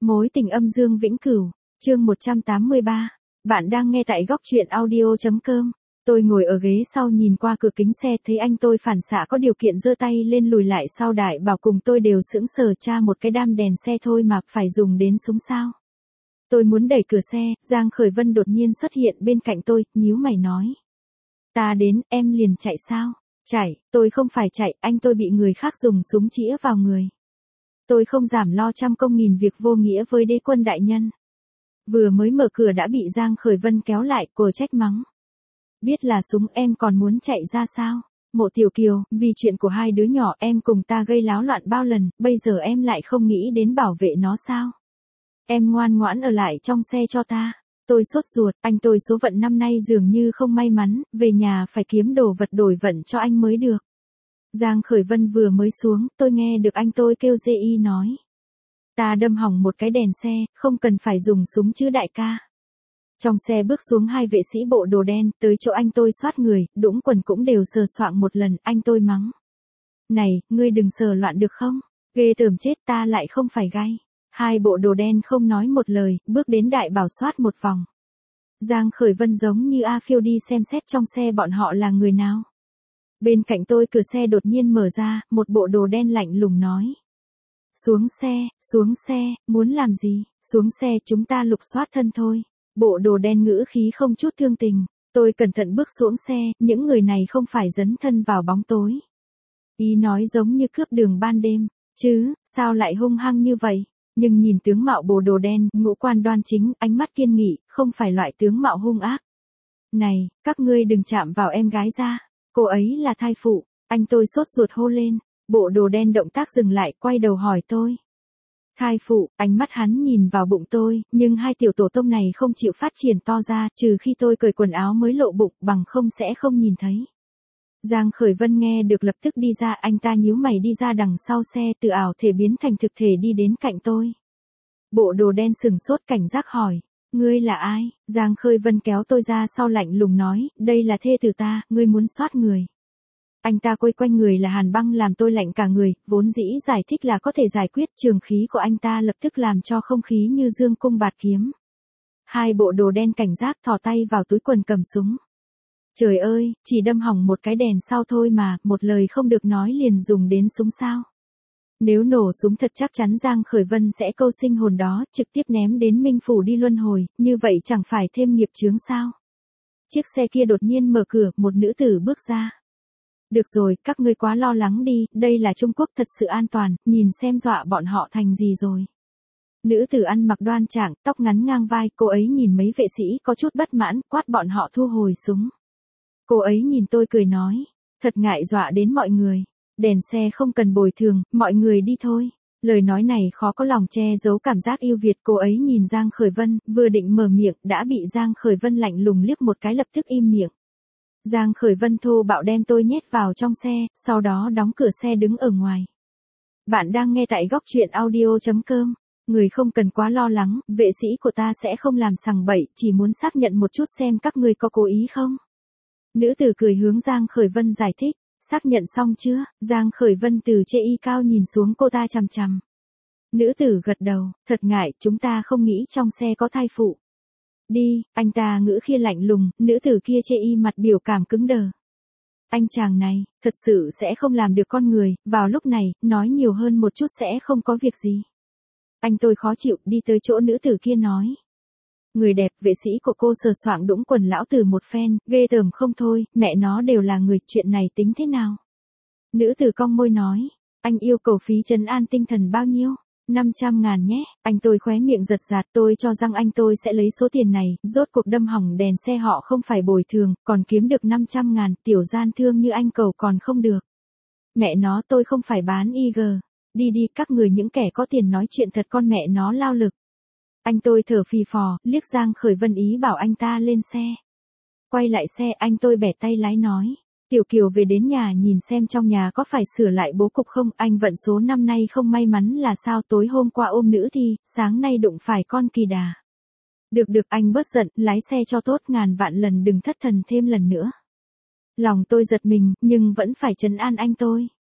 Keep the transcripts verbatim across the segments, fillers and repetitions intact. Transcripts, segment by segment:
Mối tình âm dương vĩnh cửu, chương một trăm tám mươi ba. Bạn đang nghe tại góc truyện audio chấm com. Tôi ngồi ở ghế sau nhìn qua cửa kính xe thấy anh tôi phản xạ có điều kiện giơ tay lên lùi lại sau Đại Bảo cùng tôi đều sững sờ cha một cái đam đèn xe thôi mà phải dùng đến súng sao. Tôi muốn đẩy cửa xe, Giang Khởi Vân đột nhiên xuất hiện bên cạnh tôi, nhíu mày nói. Ta đến, em liền chạy sao? Chạy, tôi không phải chạy, anh tôi bị người khác dùng súng chĩa vào người. Tôi không giảm lo trăm công nghìn việc vô nghĩa với đế quân đại nhân. Vừa mới mở cửa đã bị Giang Khởi Vân kéo lại, cô trách mắng. Biết là súng em còn muốn chạy ra sao? Mộ Tiểu Kiều, vì chuyện của hai đứa nhỏ em cùng ta gây láo loạn bao lần, bây giờ em lại không nghĩ đến bảo vệ nó sao? Em ngoan ngoãn ở lại trong xe cho ta. Tôi sốt ruột, anh tôi số phận năm nay dường như không may mắn, về nhà phải kiếm đồ vật đổi vận cho anh mới được. Giang Khởi Vân vừa mới xuống, tôi nghe được anh tôi kêu dê y nói. Ta đâm hỏng một cái đèn xe, không cần phải dùng súng chứ đại ca. Trong xe bước xuống hai vệ sĩ bộ đồ đen, tới chỗ anh tôi soát người, đũng quần cũng đều sờ soạng một lần, anh tôi mắng. Này, ngươi đừng sờ loạn được không? Ghê tởm chết, ta lại không phải gay. Hai bộ đồ đen không nói một lời, bước đến Đại Bảo soát một vòng. Giang Khởi Vân giống như A Phiêu đi xem xét trong xe bọn họ là người nào. Bên cạnh tôi cửa xe đột nhiên mở ra, một bộ đồ đen lạnh lùng nói. Xuống xe, xuống xe, muốn làm gì, xuống xe chúng ta lục soát thân thôi. Bộ đồ đen ngữ khí không chút thương tình, tôi cẩn thận bước xuống xe, những người này không phải dấn thân vào bóng tối. Ý nói giống như cướp đường ban đêm, chứ, sao lại hung hăng như vậy? Nhưng nhìn tướng mạo bộ đồ đen, ngũ quan đoan chính, ánh mắt kiên nghị, không phải loại tướng mạo hung ác. Này, các ngươi đừng chạm vào em gái ra, cô ấy là thai phụ, anh tôi sốt ruột hô lên, bộ đồ đen động tác dừng lại, quay đầu hỏi tôi. Thai phụ, ánh mắt hắn nhìn vào bụng tôi, nhưng hai tiểu tổ tông này không chịu phát triển to ra, trừ khi tôi cởi quần áo mới lộ bụng, bằng không sẽ không nhìn thấy. Giang Khởi Vân nghe được lập tức đi ra, anh ta nhíu mày đi ra đằng sau xe, từ ảo thể biến thành thực thể đi đến cạnh tôi. Bộ đồ đen sừng sốt cảnh giác hỏi, ngươi là ai? Giang Khởi Vân kéo tôi ra sau lạnh lùng nói, đây là thê tử ta, ngươi muốn soát người. Anh ta quay quanh người là hàn băng làm tôi lạnh cả người, vốn dĩ giải thích là có thể giải quyết, trường khí của anh ta lập tức làm cho không khí như dương cung bạt kiếm. Hai bộ đồ đen cảnh giác thò tay vào túi quần cầm súng. Trời ơi, chỉ đâm hỏng một cái đèn sau thôi mà, một lời không được nói liền dùng đến súng sao. Nếu nổ súng thật chắc chắn Giang Khởi Vân sẽ câu sinh hồn đó, trực tiếp ném đến Minh Phủ đi luân hồi, như vậy chẳng phải thêm nghiệp chướng sao. Chiếc xe kia đột nhiên mở cửa, một nữ tử bước ra. Được rồi, các ngươi quá lo lắng đi, đây là Trung Quốc thật sự an toàn, nhìn xem dọa bọn họ thành gì rồi. Nữ tử ăn mặc đoan trạng, tóc ngắn ngang vai, cô ấy nhìn mấy vệ sĩ có chút bất mãn, quát bọn họ thu hồi súng. Cô ấy nhìn tôi cười nói, thật ngại dọa đến mọi người, đèn xe không cần bồi thường, mọi người đi thôi. Lời nói này khó có lòng che giấu cảm giác yêu Việt, cô ấy nhìn Giang Khởi Vân, vừa định mở miệng, đã bị Giang Khởi Vân lạnh lùng liếc một cái lập tức im miệng. Giang Khởi Vân thô bạo đem tôi nhét vào trong xe, sau đó đóng cửa xe đứng ở ngoài. Bạn đang nghe tại góc truyện audio chấm com. Người không cần quá lo lắng, vệ sĩ của ta sẽ không làm sằng bậy, chỉ muốn xác nhận một chút xem các ngươi có cố ý không. Nữ tử cười hướng Giang Khởi Vân giải thích, xác nhận xong chưa? Giang Khởi Vân từ trên y cao nhìn xuống cô ta chằm chằm. Nữ tử gật đầu, thật ngại, chúng ta không nghĩ trong xe có thai phụ. Đi, anh ta ngữ khi lạnh lùng, nữ tử kia chê y mặt biểu cảm cứng đờ. Anh chàng này, thật sự sẽ không làm được con người, vào lúc này, nói nhiều hơn một chút sẽ không có việc gì. Anh tôi khó chịu, đi tới chỗ nữ tử kia nói. Người đẹp, vệ sĩ của cô sờ soạng đũng quần lão tử một phen, ghê tởm không thôi, mẹ nó đều là người, chuyện này tính thế nào? Nữ tử cong môi nói, anh yêu cầu phí trấn an tinh thần bao nhiêu? năm trăm ngàn nhé, anh tôi khóe miệng giật giạt, tôi cho rằng anh tôi sẽ lấy số tiền này, rốt cuộc đâm hỏng đèn xe họ không phải bồi thường, còn kiếm được năm trăm ngàn, tiểu gian thương như anh cầu còn không được. Mẹ nó tôi không phải bán i giê, đi đi các người những kẻ có tiền nói chuyện thật con mẹ nó lao lực. Anh tôi thở phì phò, liếc Giang Khởi Vân ý bảo anh ta lên xe. Quay lại xe anh tôi bẻ tay lái nói. Tiểu Kiều về đến nhà nhìn xem trong nhà có phải sửa lại bố cục không, anh vận số năm nay không may mắn là sao tối hôm qua ôm nữ thi, sáng nay đụng phải con kỳ đà. Được được anh bớt giận, lái xe cho tốt ngàn vạn lần đừng thất thần thêm lần nữa. Lòng tôi giật mình, nhưng vẫn phải trấn an anh tôi.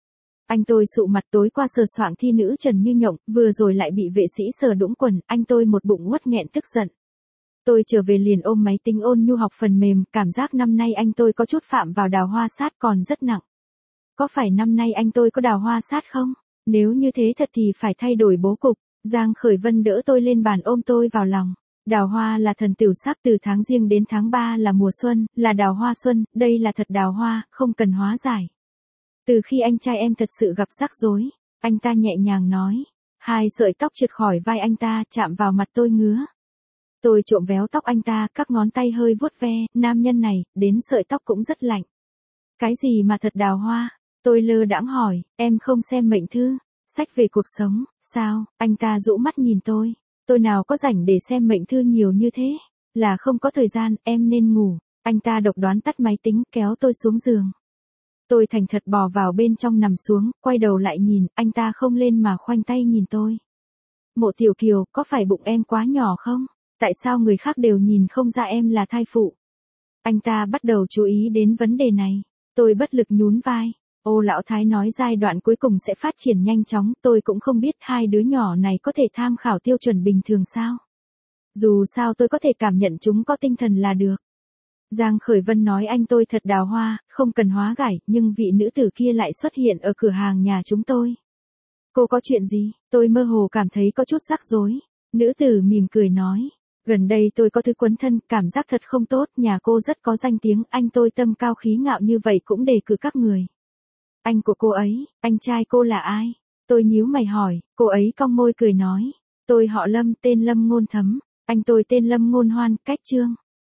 Anh tôi sụ mặt tối qua sờ soạng thi nữ Trần Như Nhộng, vừa rồi lại bị vệ sĩ sờ đũng quần, anh tôi một bụng uất nghẹn tức giận. Tôi trở về liền ôm máy tính ôn nhu học phần mềm, cảm giác năm nay anh tôi có chút phạm vào đào hoa sát còn rất nặng. Có phải năm nay anh tôi có đào hoa sát không? Nếu như thế thật thì phải thay đổi bố cục. Giang Khởi Vân đỡ tôi lên bàn ôm tôi vào lòng. Đào hoa là thần tửu sắc, từ tháng Giêng đến tháng ba là mùa xuân, là đào hoa xuân, đây là thật đào hoa, không cần hóa giải. Từ khi anh trai em thật sự gặp rắc rối, anh ta nhẹ nhàng nói. Hai sợi tóc trượt khỏi vai anh ta, chạm vào mặt tôi ngứa. Tôi trộm véo tóc anh ta, các ngón tay hơi vuốt ve, nam nhân này, đến sợi tóc cũng rất lạnh. Cái gì mà thật đào hoa? Tôi lơ đãng hỏi, em không xem mệnh thư, sách về cuộc sống, sao? Anh ta dụ mắt nhìn tôi. Tôi nào có rảnh để xem mệnh thư nhiều như thế, là không có thời gian, em nên ngủ. Anh ta độc đoán tắt máy tính, kéo tôi xuống giường. Tôi thành thật bò vào bên trong nằm xuống, quay đầu lại nhìn, anh ta không lên mà khoanh tay nhìn tôi. Mộ Tiểu Kiều, có phải bụng em quá nhỏ không? Tại sao người khác đều nhìn không ra em là thai phụ? Anh ta bắt đầu chú ý đến vấn đề này. Tôi bất lực nhún vai. Ô lão thái nói giai đoạn cuối cùng sẽ phát triển nhanh chóng, tôi cũng không biết hai đứa nhỏ này có thể tham khảo tiêu chuẩn bình thường sao. Dù sao tôi có thể cảm nhận chúng có tinh thần là được. Giang Khởi Vân nói anh tôi thật đào hoa, không cần hóa gải, nhưng vị nữ tử kia lại xuất hiện ở cửa hàng nhà chúng tôi. Cô có chuyện gì? Tôi mơ hồ cảm thấy có chút rắc rối. Nữ tử mỉm cười nói. Gần đây tôi có thứ quấn thân, cảm giác thật không tốt, nhà cô rất có danh tiếng, anh tôi tâm cao khí ngạo như vậy cũng đề cử các người. Anh của cô ấy, anh trai cô là ai? Tôi nhíu mày hỏi, cô ấy cong môi cười nói. Tôi họ Lâm, tên Lâm Ngôn Thấm, anh tôi tên Lâm Ngôn Hoan, cách Trương.